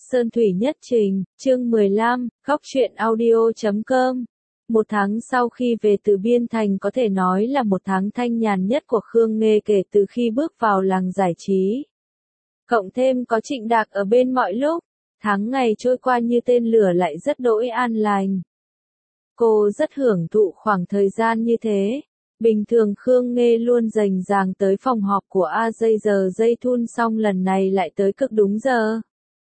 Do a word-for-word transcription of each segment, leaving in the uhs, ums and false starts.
Sơn Thủy Nhất Trình, chương mười lăm, góc truyện audio chấm com. Một tháng sau khi về từ Biên Thành có thể nói là một tháng thanh nhàn nhất của Khương Nghê kể từ khi bước vào làng giải trí. Cộng thêm có Trịnh Đạc ở bên mọi lúc, tháng ngày trôi qua như tên lửa lại rất đỗi an lành. Cô rất hưởng thụ khoảng thời gian như thế. Bình thường Khương Nghê luôn rành ràng tới phòng họp của A Dây giờ dây thun, xong lần này lại tới cực đúng giờ.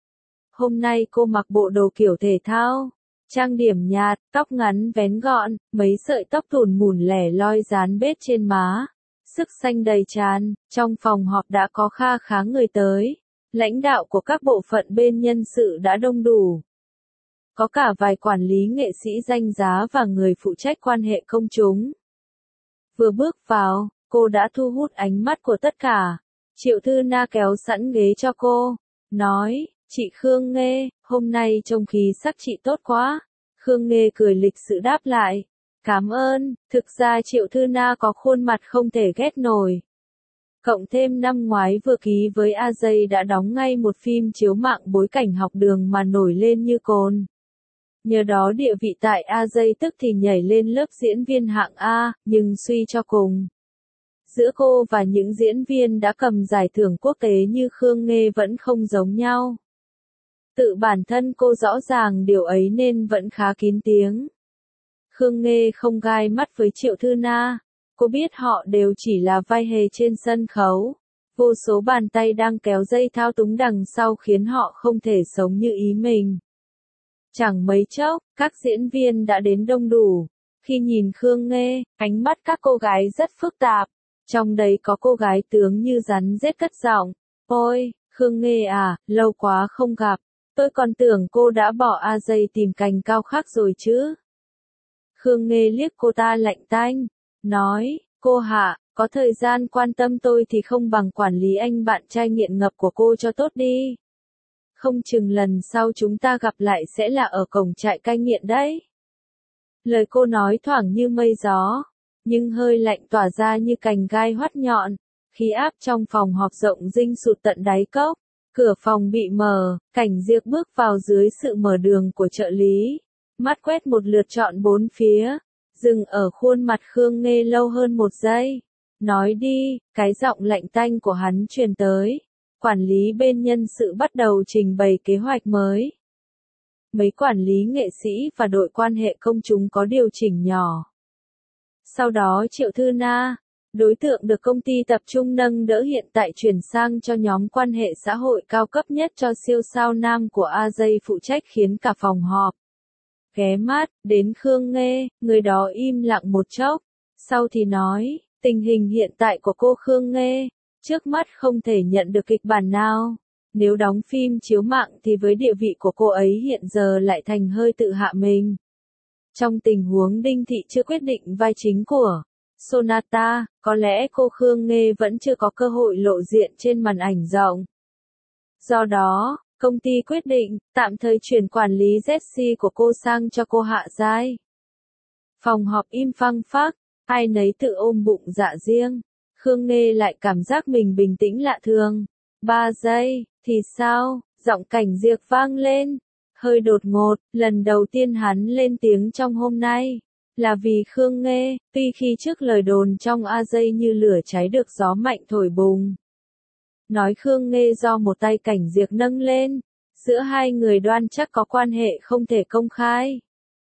Hôm nay cô mặc bộ đồ kiểu thể thao, trang điểm nhạt, tóc ngắn vén gọn, mấy sợi tóc thùn mùn lẻ loi dán bết trên má, sức xanh đầy tràn. Trong phòng họp đã có kha khá người tới, lãnh đạo của các bộ phận bên nhân sự đã đông đủ. Có cả vài quản lý nghệ sĩ danh giá và người phụ trách quan hệ công chúng. Vừa bước vào, cô đã thu hút ánh mắt của tất cả. Triệu Thư Na kéo sẵn ghế cho cô, nói, chị Khương Nghê, hôm nay trông khí sắc chị tốt quá. Khương Nghê cười lịch sự đáp lại, cảm ơn. Thực ra Triệu Thư Na có khuôn mặt không thể ghét nổi. Cộng thêm năm ngoái vừa ký với A Dây đã đóng ngay một phim chiếu mạng bối cảnh học đường mà nổi lên như cồn. Nhờ đó địa vị tại A Dây tức thì nhảy lên lớp diễn viên hạng A, nhưng suy cho cùng. Giữa cô và những diễn viên đã cầm giải thưởng quốc tế như Khương Nghê vẫn không giống nhau. Tự bản thân cô rõ ràng điều ấy nên vẫn khá kín tiếng. Khương Nghê không gai mắt với Triệu Thư Na. Cô biết họ đều chỉ là vai hề trên sân khấu. Vô số bàn tay đang kéo dây thao túng đằng sau khiến họ không thể sống như ý mình. Chẳng mấy chốc, các diễn viên đã đến đông đủ. Khi nhìn Khương Nghê, ánh mắt các cô gái rất phức tạp. Trong đấy có cô gái tướng như rắn rết cất giọng. Ôi, Khương Nghê à, lâu quá không gặp. Tôi còn tưởng cô đã bỏ A Dây tìm cành cao khác rồi chứ. Khương Nghê liếc cô ta lạnh tanh, nói, cô hạ, có thời gian quan tâm tôi thì không bằng quản lý anh bạn trai nghiện ngập của cô cho tốt đi. Không chừng lần sau chúng ta gặp lại sẽ là ở cổng trại cai nghiện đấy. Lời cô nói thoảng như mây gió, nhưng hơi lạnh tỏa ra như cành gai hoắt nhọn. Khí áp trong phòng họp rộng rinh sụt tận đáy cốc. Cửa phòng bị mở, Cảnh Diệp bước vào dưới sự mở đường của trợ lý. Mắt quét một lượt trọn bốn phía, dừng ở khuôn mặt Khương Nghê lâu hơn một giây. Nói đi, cái giọng lạnh tanh của hắn truyền tới. Quản lý bên nhân sự bắt đầu trình bày kế hoạch mới. Mấy quản lý nghệ sĩ và đội quan hệ công chúng có điều chỉnh nhỏ. Sau đó Triệu Thư Na, đối tượng được công ty tập trung nâng đỡ hiện tại chuyển sang cho nhóm quan hệ xã hội cao cấp nhất cho siêu sao nam của A Dây phụ trách, khiến cả phòng họp ghé mắt đến Khương Nghê. Người đó im lặng một chốc, sau thì nói, tình hình hiện tại của cô Khương Nghê, trước mắt không thể nhận được kịch bản nào. Nếu đóng phim chiếu mạng thì với địa vị của cô ấy hiện giờ lại thành hơi tự hạ mình. Trong tình huống Đinh Thị chưa quyết định vai chính của Sonata, có lẽ cô Khương Nghê vẫn chưa có cơ hội lộ diện trên màn ảnh rộng. Do đó, công ty quyết định tạm thời chuyển quản lý Jessie của cô sang cho cô Hạ Giai. Phòng họp im phăng phắc, ai nấy tự ôm bụng dạ riêng. Khương Nghê lại cảm giác mình bình tĩnh lạ thường. Ba giây, thì sao? Giọng Cảnh Diệp vang lên. Hơi đột ngột, lần đầu tiên hắn lên tiếng trong hôm nay. Là vì Khương Nghê, tuy khi trước lời đồn trong A Dây như lửa cháy được gió mạnh thổi bùng. Nói Khương Nghê do một tay Cảnh Diệp nâng lên. Giữa hai người đoan chắc có quan hệ không thể công khai.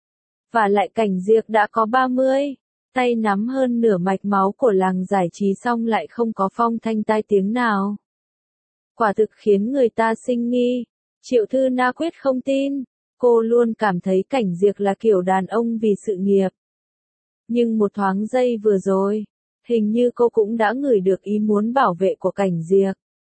Và lại Cảnh Diệp đã có ba mươi. Tay nắm hơn nửa mạch máu của làng giải trí xong lại không có phong thanh tai tiếng nào. Quả thực khiến người ta sinh nghi. Triệu Thư Na quyết không tin. Cô luôn cảm thấy Cảnh Diệp là kiểu đàn ông vì sự nghiệp. Nhưng một thoáng giây vừa rồi, hình như cô cũng đã ngửi được ý muốn bảo vệ của Cảnh Diệp.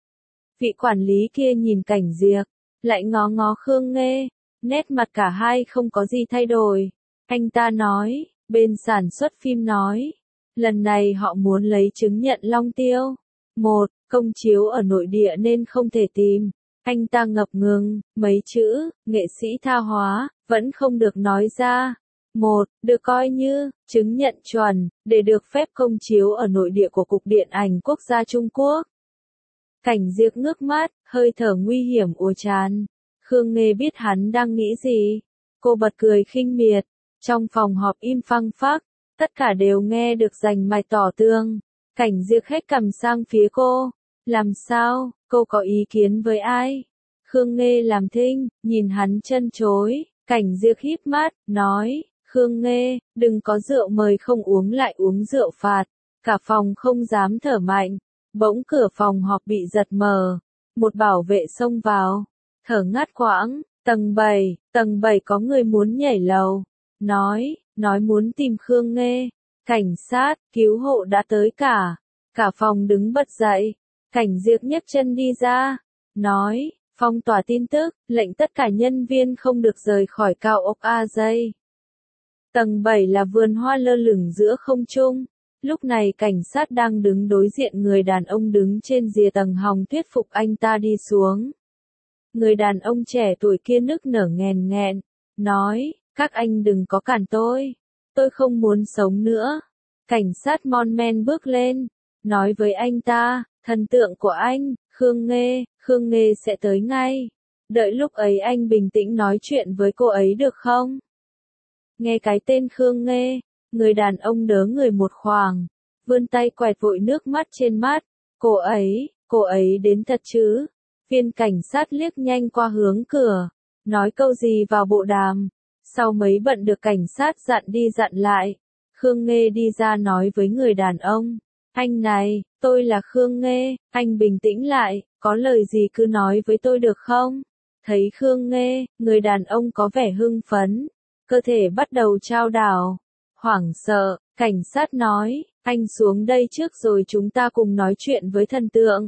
Vị quản lý kia nhìn Cảnh Diệp, lại ngó ngó Khương Nghê, nét mặt cả hai không có gì thay đổi. Anh ta nói, bên sản xuất phim nói, lần này họ muốn lấy chứng nhận Long Tiêu. Một, công chiếu ở nội địa nên không thể tìm. Anh ta ngập ngừng, mấy chữ, nghệ sĩ tha hóa, vẫn không được nói ra. Một, được coi như, chứng nhận chuẩn, để được phép công chiếu ở nội địa của Cục Điện ảnh Quốc gia Trung Quốc. Cảnh Diệp ngước mắt, hơi thở nguy hiểm ùa tràn. Khương Nghê biết hắn đang nghĩ gì. Cô bật cười khinh miệt. Trong phòng họp im phăng phắc, tất cả đều nghe được rành mạch tỏ tương. Cảnh Diệc hết cầm sang phía cô. Làm sao, cô có ý kiến với ai? Khương Nghê làm thinh, nhìn hắn chân chối. Cảnh Diệc híp mắt, nói, Khương Nghê, đừng có rượu mời không uống lại uống rượu phạt. Cả phòng không dám thở mạnh. Bỗng cửa phòng họp bị giật mở. Một bảo vệ xông vào. Thở ngắt quãng, tầng bảy, tầng bảy có người muốn nhảy lầu. Nói, nói muốn tìm Khương Nghê. Cảnh sát, cứu hộ đã tới cả. Cả phòng đứng bật dậy. Cảnh Diệc nhấc chân đi ra. Nói, phong tỏa tin tức, lệnh tất cả nhân viên không được rời khỏi cao ốc A J. Tầng bảy là vườn hoa lơ lửng giữa không trung. Lúc này cảnh sát đang đứng đối diện người đàn ông đứng trên rìa tầng hòng thuyết phục anh ta đi xuống. Người đàn ông trẻ tuổi kia nức nở nghẹn nghẹn, nói, các anh đừng có cản tôi, tôi không muốn sống nữa. Cảnh sát mon men bước lên, nói với anh ta, thần tượng của anh, Khương Nghê, Khương Nghê sẽ tới ngay. Đợi lúc ấy anh bình tĩnh nói chuyện với cô ấy được không? Nghe cái tên Khương Nghê, người đàn ông đớ người một khoảng, vươn tay quẹt vội nước mắt trên mắt. Cô ấy, cô ấy đến thật chứ? Viên cảnh sát liếc nhanh qua hướng cửa, nói câu gì vào bộ đàm. Sau mấy bận được cảnh sát dặn đi dặn lại, Khương Nghê đi ra nói với người đàn ông, anh này, tôi là Khương Nghê, anh bình tĩnh lại, có lời gì cứ nói với tôi được không? Thấy Khương Nghê, người đàn ông có vẻ hưng phấn, cơ thể bắt đầu chao đảo. Hoảng sợ, cảnh sát nói, anh xuống đây trước rồi chúng ta cùng nói chuyện với thần tượng.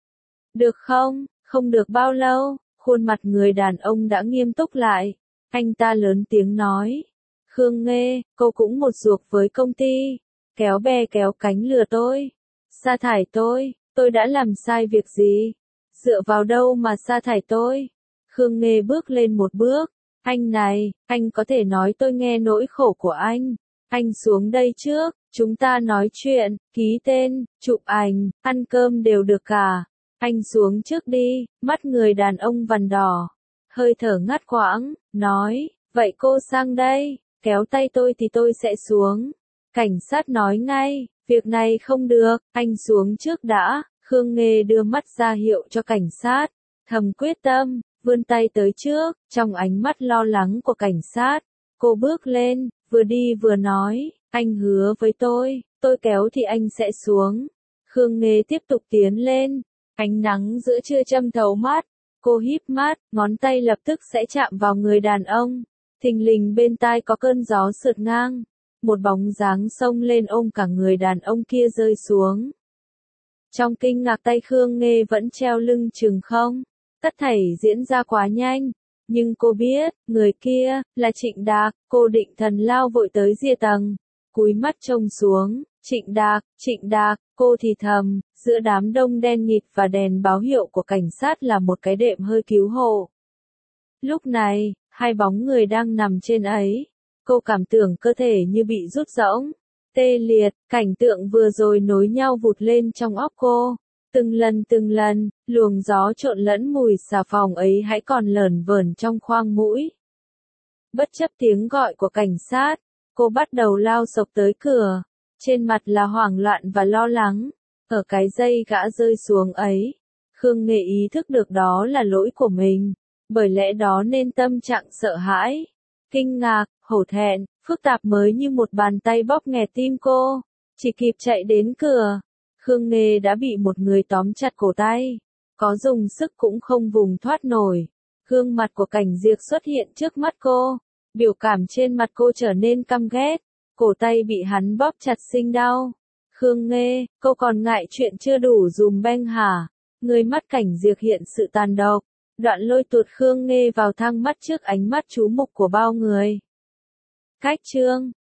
Được không? Không được bao lâu, khuôn mặt người đàn ông đã nghiêm túc lại. Anh ta lớn tiếng nói, Khương Nghê, cô cũng một ruột với công ty, kéo bè kéo cánh lừa tôi, sa thải tôi, tôi đã làm sai việc gì? Dựa vào đâu mà sa thải tôi? Khương Nghê bước lên một bước, anh này, anh có thể nói tôi nghe nỗi khổ của anh. Anh xuống đây trước, chúng ta nói chuyện, ký tên, chụp ảnh, ăn cơm đều được cả. Anh xuống trước đi, mắt người đàn ông vằn đỏ, hơi thở ngắt quãng, nói, vậy cô sang đây, kéo tay tôi thì tôi sẽ xuống. Cảnh sát nói ngay, việc này không được, anh xuống trước đã. Khương Nghê đưa mắt ra hiệu cho cảnh sát, thầm quyết tâm, vươn tay tới trước, trong ánh mắt lo lắng của cảnh sát. Cô bước lên, vừa đi vừa nói, anh hứa với tôi, tôi kéo thì anh sẽ xuống. Khương Nghê tiếp tục tiến lên. Ánh nắng giữa trưa châm thấu mắt, cô híp mắt, ngón tay lập tức sẽ chạm vào người đàn ông. Thình lình bên tai có cơn gió sượt ngang, một bóng dáng xông lên ôm cả người đàn ông kia rơi xuống. Trong kinh ngạc tay Khương Nghê vẫn treo lưng chừng không, tất thảy diễn ra quá nhanh, nhưng cô biết, người kia, là Trịnh Đạc. Cô định thần lao vội tới rìa tầng, cúi mắt trông xuống, Trịnh Đạc, Trịnh Đạc, cô thì thầm, giữa đám đông đen nghịt và đèn báo hiệu của cảnh sát là một cái đệm hơi cứu hộ. Lúc này, hai bóng người đang nằm trên ấy, cô cảm tưởng cơ thể như bị rút rỗng, tê liệt, cảnh tượng vừa rồi nối nhau vụt lên trong óc cô. Từng lần từng lần, luồng gió trộn lẫn mùi xà phòng ấy hãy còn lởn vởn trong khoang mũi. Bất chấp tiếng gọi của cảnh sát, cô bắt đầu lao xộc tới cửa. Trên mặt là hoảng loạn và lo lắng. Ở cái giây gã rơi xuống ấy, Khương Nghê ý thức được đó là lỗi của mình. Bởi lẽ đó nên tâm trạng sợ hãi, kinh ngạc, hổ thẹn, phức tạp mới như một bàn tay bóp nghẹt tim cô. Chỉ kịp chạy đến cửa, Khương Nghê đã bị một người tóm chặt cổ tay. Có dùng sức cũng không vùng thoát nổi. Gương mặt của Cảnh Diệc xuất hiện trước mắt cô. Biểu cảm trên mặt cô trở nên căm ghét. Cổ tay bị hắn bóp chặt sinh đau. Khương Nghê, cô còn ngại chuyện chưa đủ dùm beng hả? Người mắt Cảnh Diệc hiện sự tàn độc. Đoạn lôi tuột Khương Nghê vào thang mắt trước ánh mắt chú mục của bao người. Cách chương